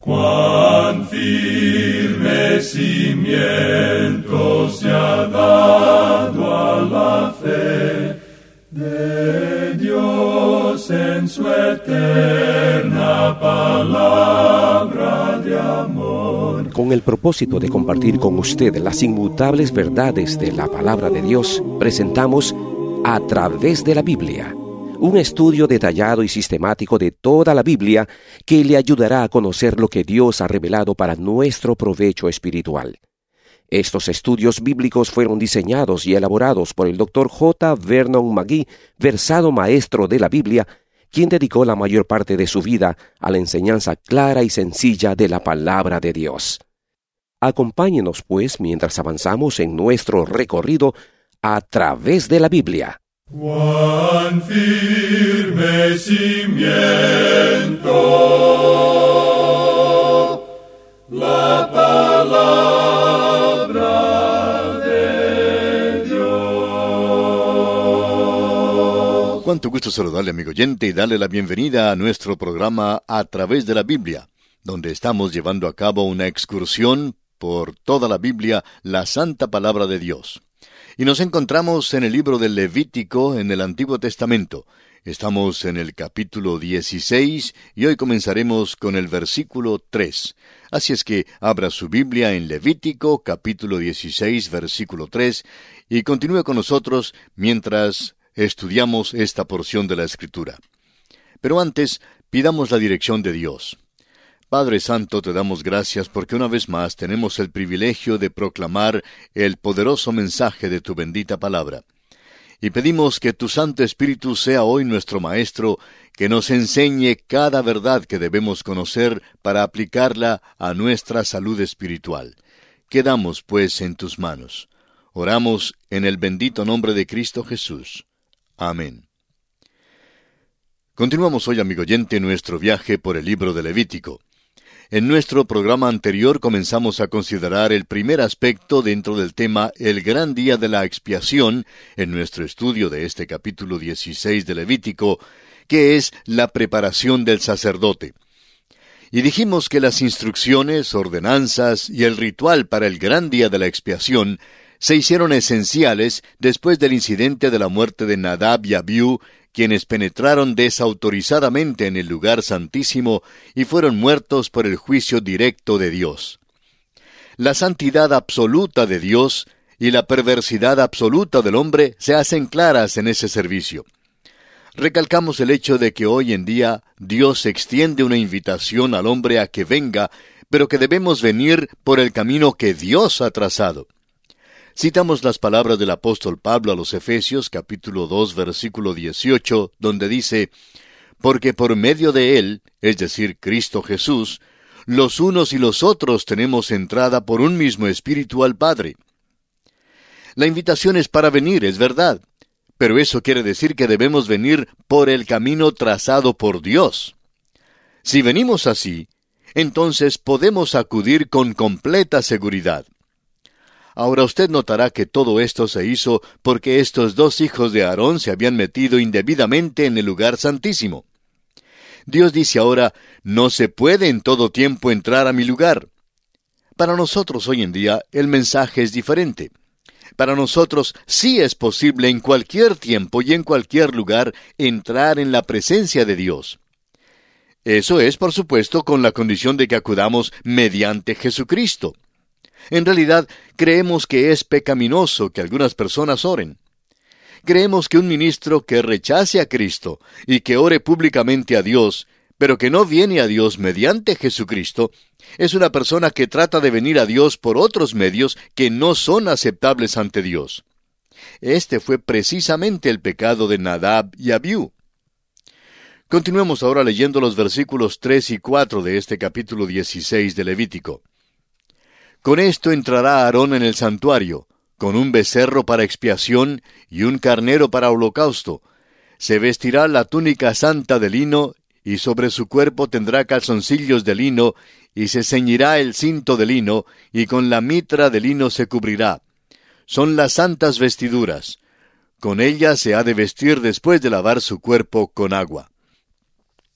Cuán firme cimiento se ha dado a la fe de Dios en su eterna palabra de amor. Con el propósito de compartir con usted las inmutables verdades de la palabra de Dios, presentamos A Través de la Biblia, un estudio detallado y sistemático de toda la Biblia que le ayudará a conocer lo que Dios ha revelado para nuestro provecho espiritual. Estos estudios bíblicos fueron diseñados y elaborados por el Dr. J. Vernon McGee, versado maestro de la Biblia, quien dedicó la mayor parte de su vida a la enseñanza clara y sencilla de la palabra de Dios. Acompáñenos, pues, mientras avanzamos en nuestro recorrido a través de la Biblia. Cuán firme cimiento la palabra de Dios. Cuánto gusto saludarle, amigo oyente, y darle la bienvenida a nuestro programa A Través de la Biblia, donde estamos llevando a cabo una excursión por toda la Biblia, la Santa Palabra de Dios. Y nos encontramos en el libro del Levítico en el Antiguo Testamento. Estamos en el capítulo 16 y hoy comenzaremos con el versículo 3. Así es que abra su Biblia en Levítico, capítulo 16, versículo 3, y continúe con nosotros mientras estudiamos esta porción de la Escritura. Pero antes, pidamos la dirección de Dios. Padre Santo, te damos gracias porque una vez más tenemos el privilegio de proclamar el poderoso mensaje de tu bendita palabra. Y pedimos que tu Santo Espíritu sea hoy nuestro Maestro, que nos enseñe cada verdad que debemos conocer para aplicarla a nuestra salud espiritual. Quedamos, pues, en tus manos. Oramos en el bendito nombre de Cristo Jesús. Amén. Continuamos hoy, amigo oyente, nuestro viaje por el libro de Levítico. En nuestro programa anterior comenzamos a considerar el primer aspecto dentro del tema El Gran Día de la Expiación, en nuestro estudio de este capítulo 16 de Levítico, que es la preparación del sacerdote. Y dijimos que las instrucciones, ordenanzas y el ritual para el Gran Día de la Expiación se hicieron esenciales después del incidente de la muerte de Nadab y Abiú, quienes penetraron desautorizadamente en el lugar santísimo y fueron muertos por el juicio directo de Dios. La santidad absoluta de Dios y la perversidad absoluta del hombre se hacen claras en ese servicio. Recalcamos el hecho de que hoy en día Dios extiende una invitación al hombre a que venga, pero que debemos venir por el camino que Dios ha trazado. Citamos las palabras del apóstol Pablo a los Efesios, capítulo 2, versículo 18, donde dice: «Porque por medio de Él, es decir, Cristo Jesús, los unos y los otros tenemos entrada por un mismo Espíritu al Padre». La invitación es para venir, es verdad, pero eso quiere decir que debemos venir por el camino trazado por Dios. Si venimos así, entonces podemos acudir con completa seguridad. Ahora usted notará que todo esto se hizo porque estos dos hijos de Aarón se habían metido indebidamente en el lugar santísimo. Dios dice ahora: no se puede en todo tiempo entrar a mi lugar. Para nosotros hoy en día el mensaje es diferente. Para nosotros sí es posible en cualquier tiempo y en cualquier lugar entrar en la presencia de Dios. Eso es, por supuesto, con la condición de que acudamos mediante Jesucristo. En realidad, creemos que es pecaminoso que algunas personas oren. Creemos que un ministro que rechace a Cristo y que ore públicamente a Dios, pero que no viene a Dios mediante Jesucristo, es una persona que trata de venir a Dios por otros medios que no son aceptables ante Dios. Este fue precisamente el pecado de Nadab y Abiú. Continuemos ahora leyendo los versículos 3 y 4 de este capítulo 16 de Levítico. Con esto entrará Aarón en el santuario, con un becerro para expiación y un carnero para holocausto. Se vestirá la túnica santa de lino, y sobre su cuerpo tendrá calzoncillos de lino, y se ceñirá el cinto de lino, y con la mitra de lino se cubrirá. Son las santas vestiduras. Con ellas se ha de vestir después de lavar su cuerpo con agua.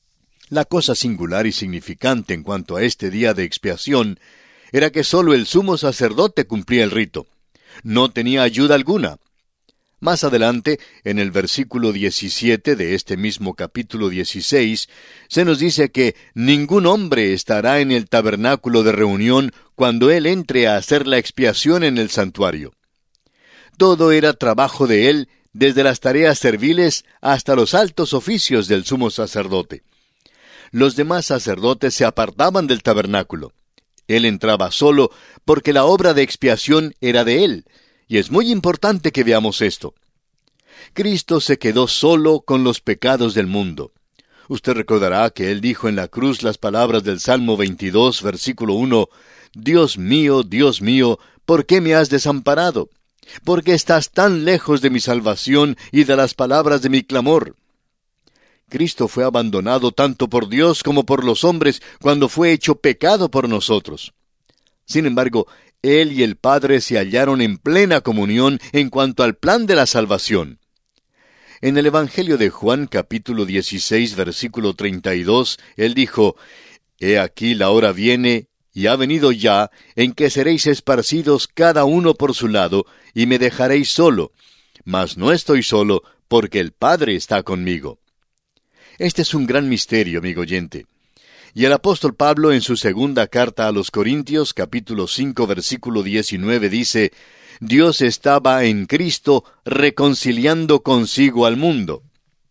La cosa singular y significante en cuanto a este día de expiación era que sólo el sumo sacerdote cumplía el rito. No tenía ayuda alguna. Más adelante, en el versículo 17 de este mismo capítulo 16, se nos dice que ningún hombre estará en el tabernáculo de reunión cuando él entre a hacer la expiación en el santuario. Todo era trabajo de él, desde las tareas serviles hasta los altos oficios del sumo sacerdote. Los demás sacerdotes se apartaban del tabernáculo. Él entraba solo porque la obra de expiación era de él, y es muy importante que veamos esto. Cristo se quedó solo con los pecados del mundo. Usted recordará que Él dijo en la cruz las palabras del Salmo 22, versículo 1, Dios mío, ¿por qué me has desamparado? ¿Por qué estás tan lejos de mi salvación y de las palabras de mi clamor? Cristo fue abandonado tanto por Dios como por los hombres cuando fue hecho pecado por nosotros. Sin embargo, Él y el Padre se hallaron en plena comunión en cuanto al plan de la salvación. En el Evangelio de Juan, capítulo 16, versículo 32, Él dijo, He aquí la hora viene, y ha venido ya, en que seréis esparcidos cada uno por su lado, y me dejaréis solo. Mas no estoy solo, porque el Padre está conmigo. Este es un gran misterio, amigo oyente. Y el apóstol Pablo en su segunda carta a los Corintios, capítulo 5, versículo 19, dice, Dios estaba en Cristo reconciliando consigo al mundo.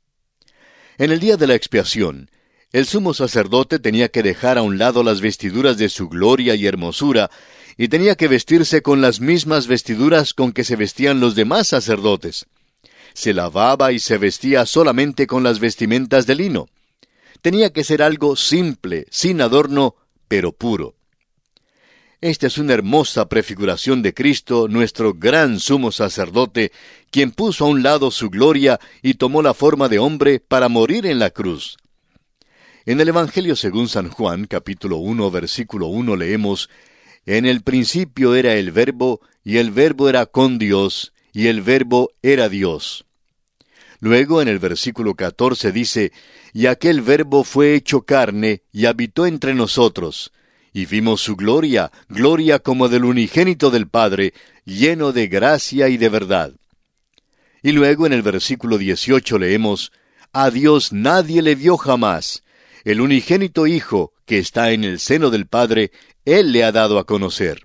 En el día de la expiación, el sumo sacerdote tenía que dejar a un lado las vestiduras de su gloria y hermosura, y tenía que vestirse con las mismas vestiduras con que se vestían los demás sacerdotes. Se lavaba y se vestía solamente con las vestimentas de lino. Tenía que ser algo simple, sin adorno, pero puro. Esta es una hermosa prefiguración de Cristo, nuestro gran sumo sacerdote, quien puso a un lado su gloria y tomó la forma de hombre para morir en la cruz. En el Evangelio según San Juan, capítulo 1, versículo 1, leemos, En el principio era el Verbo, y el Verbo era con Dios, y el Verbo era Dios. Luego en el versículo 14 dice, Y aquel Verbo fue hecho carne, y habitó entre nosotros, y vimos su gloria, gloria como del unigénito del Padre, lleno de gracia y de verdad. Y luego en el versículo 18 leemos, A Dios nadie le vio jamás. El unigénito Hijo, que está en el seno del Padre, Él le ha dado a conocer.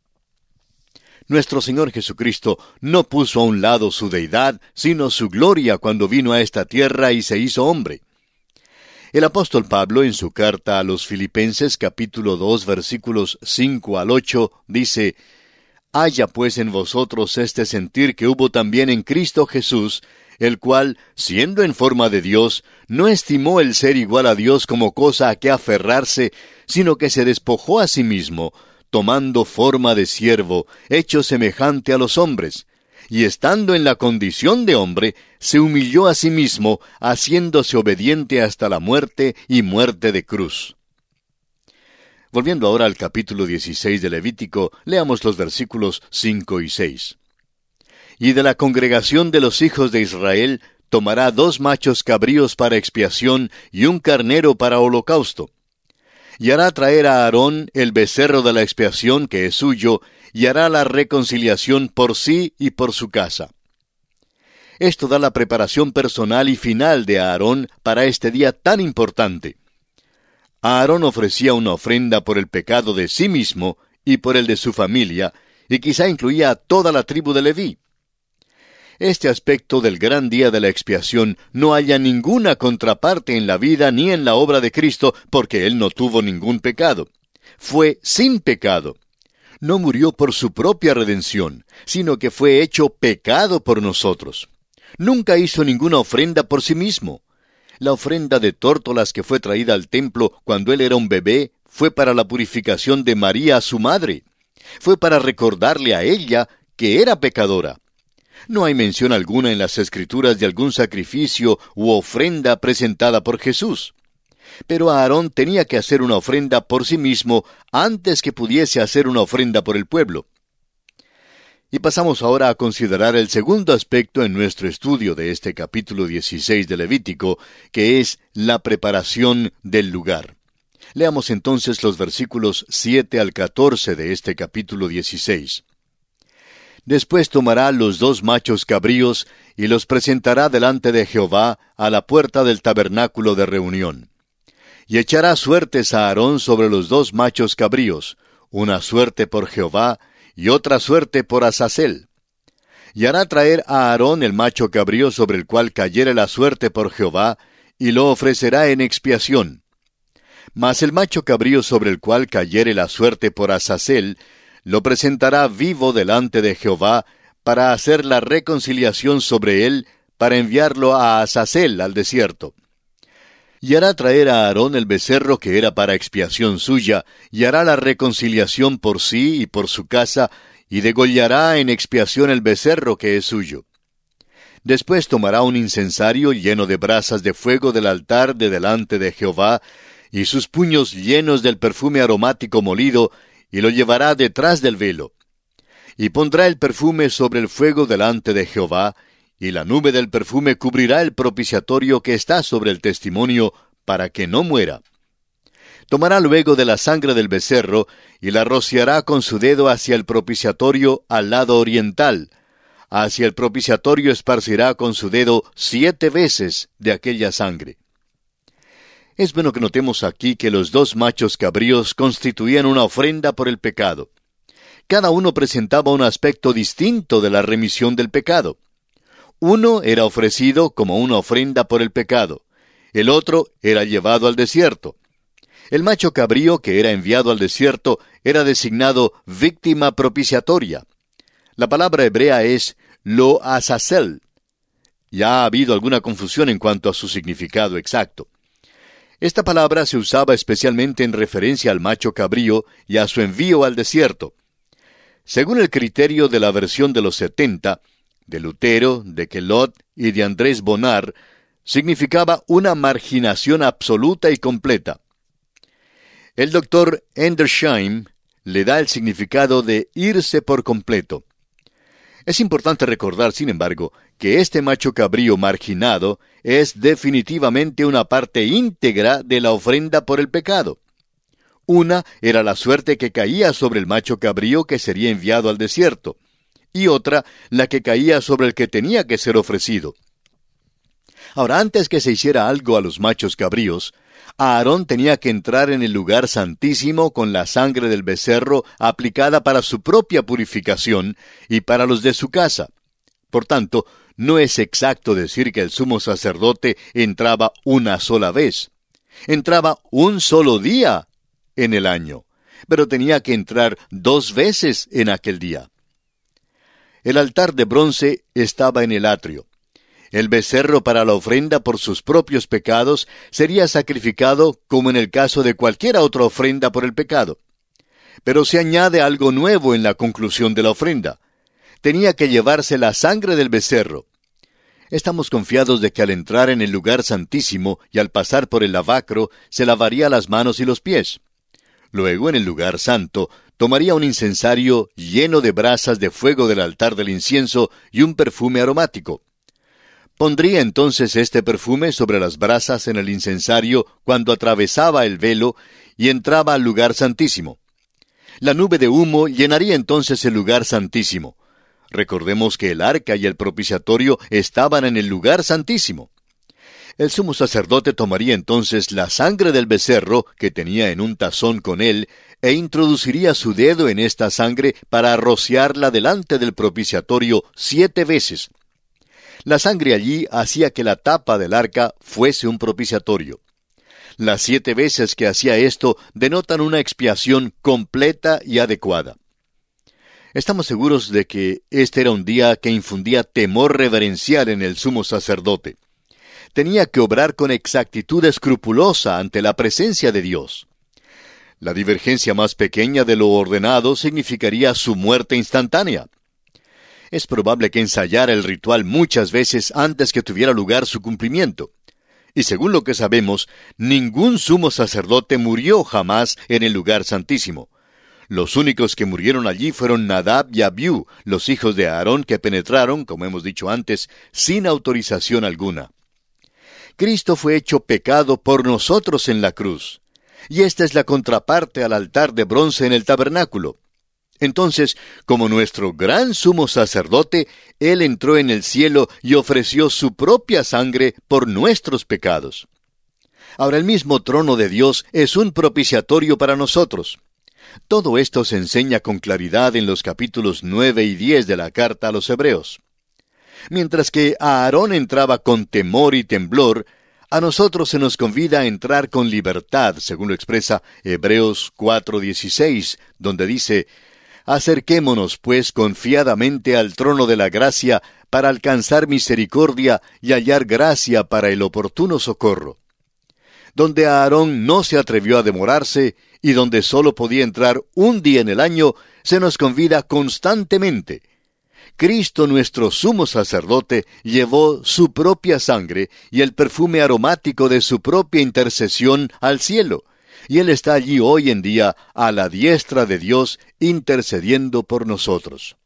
Nuestro Señor Jesucristo no puso a un lado su deidad, sino su gloria cuando vino a esta tierra y se hizo hombre. El apóstol Pablo, en su carta a los Filipenses, capítulo 2, versículos 5 al 8, dice, Haya pues en vosotros este sentir que hubo también en Cristo Jesús, el cual, siendo en forma de Dios, no estimó el ser igual a Dios como cosa a que aferrarse, sino que se despojó a sí mismo, tomando forma de siervo, hecho semejante a los hombres, y estando en la condición de hombre, se humilló a sí mismo, haciéndose obediente hasta la muerte y muerte de cruz. Volviendo ahora al capítulo 16 de Levítico, leamos los versículos 5 y 6. Y de la congregación de los hijos de Israel tomará 2 machos cabríos para expiación y 1 carnero para holocausto. Y hará traer a Aarón el becerro de la expiación que es suyo, y hará la reconciliación por sí y por su casa. Esto da la preparación personal y final de Aarón para este día tan importante. Aarón ofrecía una ofrenda por el pecado de sí mismo y por el de su familia, y quizá incluía a toda la tribu de Leví. Este aspecto del gran día de la expiación no halla ninguna contraparte en la vida ni en la obra de Cristo, porque Él no tuvo ningún pecado. Fue sin pecado. No murió por su propia redención, sino que fue hecho pecado por nosotros. Nunca hizo ninguna ofrenda por sí mismo. La ofrenda de tórtolas que fue traída al templo cuando Él era un bebé fue para la purificación de María, su madre. Fue para recordarle a ella que era pecadora. No hay mención alguna en las Escrituras de algún sacrificio u ofrenda presentada por Jesús. Pero Aarón tenía que hacer una ofrenda por sí mismo antes que pudiese hacer una ofrenda por el pueblo. Y pasamos ahora a considerar el segundo aspecto en nuestro estudio de este capítulo 16 de Levítico, que es la preparación del lugar. Leamos entonces los versículos 7 al 14 de este capítulo 16. Después tomará los 2 machos cabríos y los presentará delante de Jehová a la puerta del tabernáculo de reunión. Y echará suertes a Aarón sobre los 2 machos cabríos, una suerte por Jehová y otra suerte por Azazel. Y hará traer a Aarón el macho cabrío sobre el cual cayere la suerte por Jehová, y lo ofrecerá en expiación. Mas el macho cabrío sobre el cual cayere la suerte por Azazel, lo presentará vivo delante de Jehová, para hacer la reconciliación sobre él, para enviarlo a Azazel al desierto. Y hará traer a Aarón el becerro que era para expiación suya, y hará la reconciliación por sí y por su casa, y degollará en expiación el becerro que es suyo. Después tomará un incensario lleno de brasas de fuego del altar de delante de Jehová, y sus puños llenos del perfume aromático molido, y lo llevará detrás del velo. Y pondrá el perfume sobre el fuego delante de Jehová, y la nube del perfume cubrirá el propiciatorio que está sobre el testimonio, para que no muera. Tomará luego de la sangre del becerro, y la rociará con su dedo hacia el propiciatorio al lado oriental. Hacia el propiciatorio esparcirá con su dedo 7 veces de aquella sangre. Es bueno que notemos aquí que los 2 machos cabríos constituían una ofrenda por el pecado. Cada uno presentaba un aspecto distinto de la remisión del pecado. Uno era ofrecido como una ofrenda por el pecado. El otro era llevado al desierto. El macho cabrío que era enviado al desierto era designado víctima propiciatoria. La palabra hebrea es lo azazel. Ya ha habido alguna confusión en cuanto a su significado exacto. Esta palabra se usaba especialmente en referencia al macho cabrío y a su envío al desierto. Según el criterio de la versión de los 70, de Lutero, de Kellott y de Andrés Bonar, significaba una marginación absoluta y completa. El doctor Endersheim le da el significado de irse por completo. Es importante recordar, sin embargo, que este macho cabrío marginado es definitivamente una parte íntegra de la ofrenda por el pecado. Una era la suerte que caía sobre el macho cabrío que sería enviado al desierto, y otra la que caía sobre el que tenía que ser ofrecido. Ahora, antes que se hiciera algo a los machos cabríos, Aarón tenía que entrar en el lugar santísimo con la sangre del becerro aplicada para su propia purificación y para los de su casa. Por tanto, no es exacto decir que el sumo sacerdote entraba una sola vez. Entraba un solo día en el año, pero tenía que entrar 2 veces en aquel día. El altar de bronce estaba en el atrio. El becerro para la ofrenda por sus propios pecados sería sacrificado como en el caso de cualquier otra ofrenda por el pecado. Pero se añade algo nuevo en la conclusión de la ofrenda. Tenía que llevarse la sangre del becerro. Estamos confiados de que al entrar en el lugar santísimo y al pasar por el lavacro, se lavaría las manos y los pies. Luego, en el lugar santo, tomaría un incensario lleno de brasas de fuego del altar del incienso y un perfume aromático. Pondría entonces este perfume sobre las brasas en el incensario cuando atravesaba el velo y entraba al lugar santísimo. La nube de humo llenaría entonces el lugar santísimo. Recordemos que el arca y el propiciatorio estaban en el lugar santísimo. El sumo sacerdote tomaría entonces la sangre del becerro que tenía en un tazón con él e introduciría su dedo en esta sangre para rociarla delante del propiciatorio 7 veces. La sangre allí hacía que la tapa del arca fuese un propiciatorio. Las 7 veces que hacía esto denotan una expiación completa y adecuada. Estamos seguros de que este era un día que infundía temor reverencial en el sumo sacerdote. Tenía que obrar con exactitud escrupulosa ante la presencia de Dios. La divergencia más pequeña de lo ordenado significaría su muerte instantánea. Es probable que ensayara el ritual muchas veces antes que tuviera lugar su cumplimiento. Y según lo que sabemos, ningún sumo sacerdote murió jamás en el lugar santísimo. Los únicos que murieron allí fueron Nadab y Abiú, los hijos de Aarón que penetraron, como hemos dicho antes, sin autorización alguna. Cristo fue hecho pecado por nosotros en la cruz. Y esta es la contraparte al altar de bronce en el tabernáculo. Entonces, como nuestro gran sumo sacerdote, Él entró en el cielo y ofreció su propia sangre por nuestros pecados. Ahora el mismo trono de Dios es un propiciatorio para nosotros. Todo esto se enseña con claridad en los capítulos 9 y 10 de la carta a los Hebreos. Mientras que a Aarón entraba con temor y temblor, a nosotros se nos convida a entrar con libertad, según lo expresa Hebreos 4:16, donde dice: «Acerquémonos, pues, confiadamente al trono de la gracia, para alcanzar misericordia y hallar gracia para el oportuno socorro». Donde Aarón no se atrevió a demorarse, y donde solo podía entrar un día en el año, se nos convida constantemente. Cristo, nuestro sumo sacerdote, llevó su propia sangre y el perfume aromático de su propia intercesión al cielo, y Él está allí hoy en día a la diestra de Dios, intercediendo por nosotros.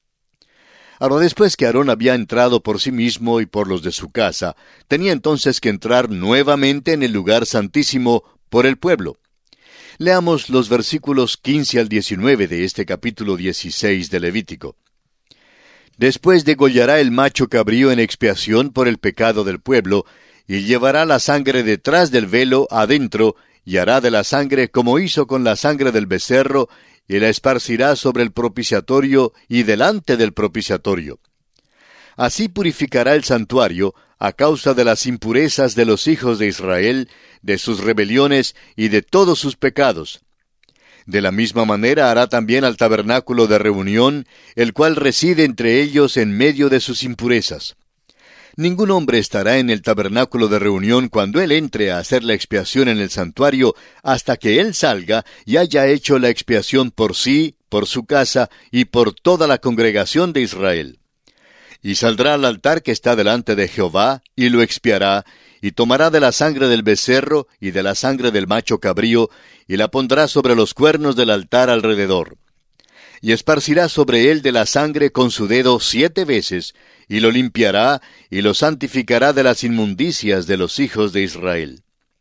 Ahora, después que Aarón había entrado por sí mismo y por los de su casa, tenía entonces que entrar nuevamente en el lugar santísimo por el pueblo. Leamos los versículos 15 al 19 de este capítulo 16 de Levítico. «Después degollará el macho cabrío en expiación por el pecado del pueblo, y llevará la sangre detrás del velo adentro, y hará de la sangre como hizo con la sangre del becerro, y la esparcirá sobre el propiciatorio y delante del propiciatorio. Así purificará el santuario a causa de las impurezas de los hijos de Israel, de sus rebeliones y de todos sus pecados. De la misma manera hará también al tabernáculo de reunión, el cual reside entre ellos en medio de sus impurezas. Ningún hombre estará en el tabernáculo de reunión cuando él entre a hacer la expiación en el santuario, hasta que él salga y haya hecho la expiación por sí, por su casa y por toda la congregación de Israel. Y saldrá al altar que está delante de Jehová, y lo expiará, y tomará de la sangre del becerro y de la sangre del macho cabrío, y la pondrá sobre los cuernos del altar alrededor. Y esparcirá sobre él de la sangre con su dedo 7 veces, y lo limpiará, y lo santificará de las inmundicias de los hijos de Israel».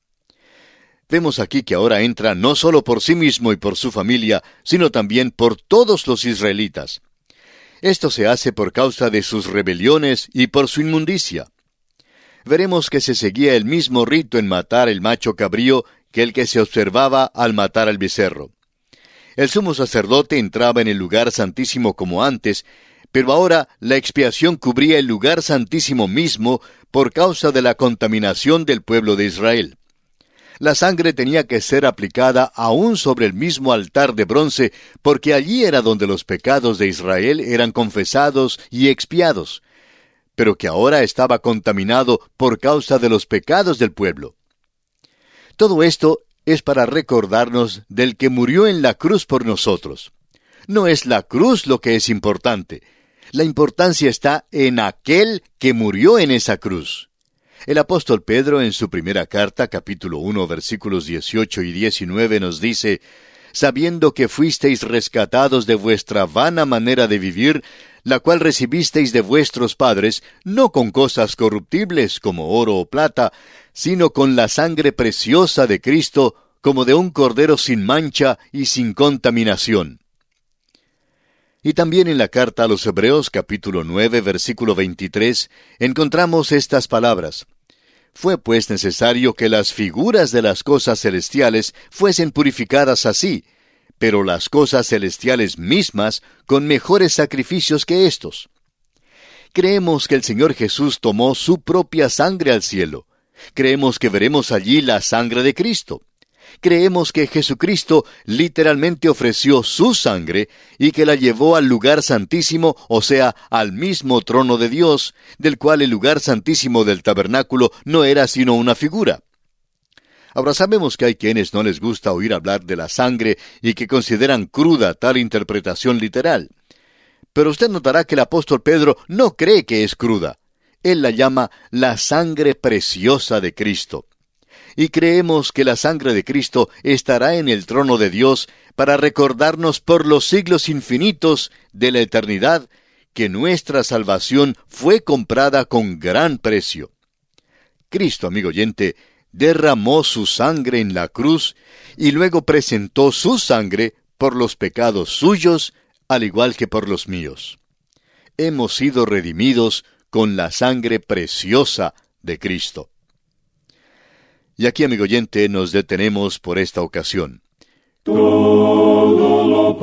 Vemos aquí que ahora entra no solo por sí mismo y por su familia, sino también por todos los israelitas. Esto se hace por causa de sus rebeliones y por su inmundicia. Veremos que se seguía el mismo rito en matar el macho cabrío que el que se observaba al matar al becerro. El sumo sacerdote entraba en el lugar santísimo como antes, pero ahora la expiación cubría el lugar santísimo mismo por causa de la contaminación del pueblo de Israel. La sangre tenía que ser aplicada aún sobre el mismo altar de bronce, porque allí era donde los pecados de Israel eran confesados y expiados, pero que ahora estaba contaminado por causa de los pecados del pueblo. Todo esto es para recordarnos del que murió en la cruz por nosotros. No es la cruz lo que es importante. La importancia está en aquel que murió en esa cruz. El apóstol Pedro, en su primera carta, capítulo 1, versículos 18 y 19, nos dice: «Sabiendo que fuisteis rescatados de vuestra vana manera de vivir, la cual recibisteis de vuestros padres, no con cosas corruptibles como oro o plata, sino con la sangre preciosa de Cristo, como de un cordero sin mancha y sin contaminación». Y también en la carta a los Hebreos, capítulo 9, versículo 23, encontramos estas palabras: «Fue pues necesario que las figuras de las cosas celestiales fuesen purificadas así, pero las cosas celestiales mismas con mejores sacrificios que éstos». Creemos que el Señor Jesús tomó su propia sangre al cielo. Creemos que veremos allí la sangre de Cristo. Creemos que Jesucristo literalmente ofreció su sangre y que la llevó al lugar santísimo, o sea, al mismo trono de Dios, del cual el lugar santísimo del tabernáculo no era sino una figura. Ahora sabemos que hay quienes no les gusta oír hablar de la sangre y que consideran cruda tal interpretación literal. Pero usted notará que el apóstol Pedro no cree que es cruda. Él la llama la sangre preciosa de Cristo. y creemos que la sangre de Cristo estará en el trono de Dios para recordarnos por los siglos infinitos de la eternidad que nuestra salvación fue comprada con gran precio. Cristo, amigo oyente, derramó su sangre en la cruz y luego presentó su sangre por los pecados suyos, al igual que por los míos. Hemos sido redimidos con la sangre preciosa de Cristo. Y aquí, amigo oyente, nos detenemos por esta ocasión. Todo lo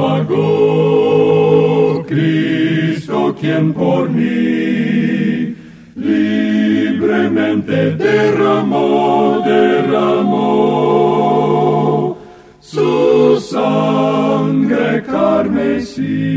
pagó Cristo, quien por mí libremente derramó su sangre carmesí.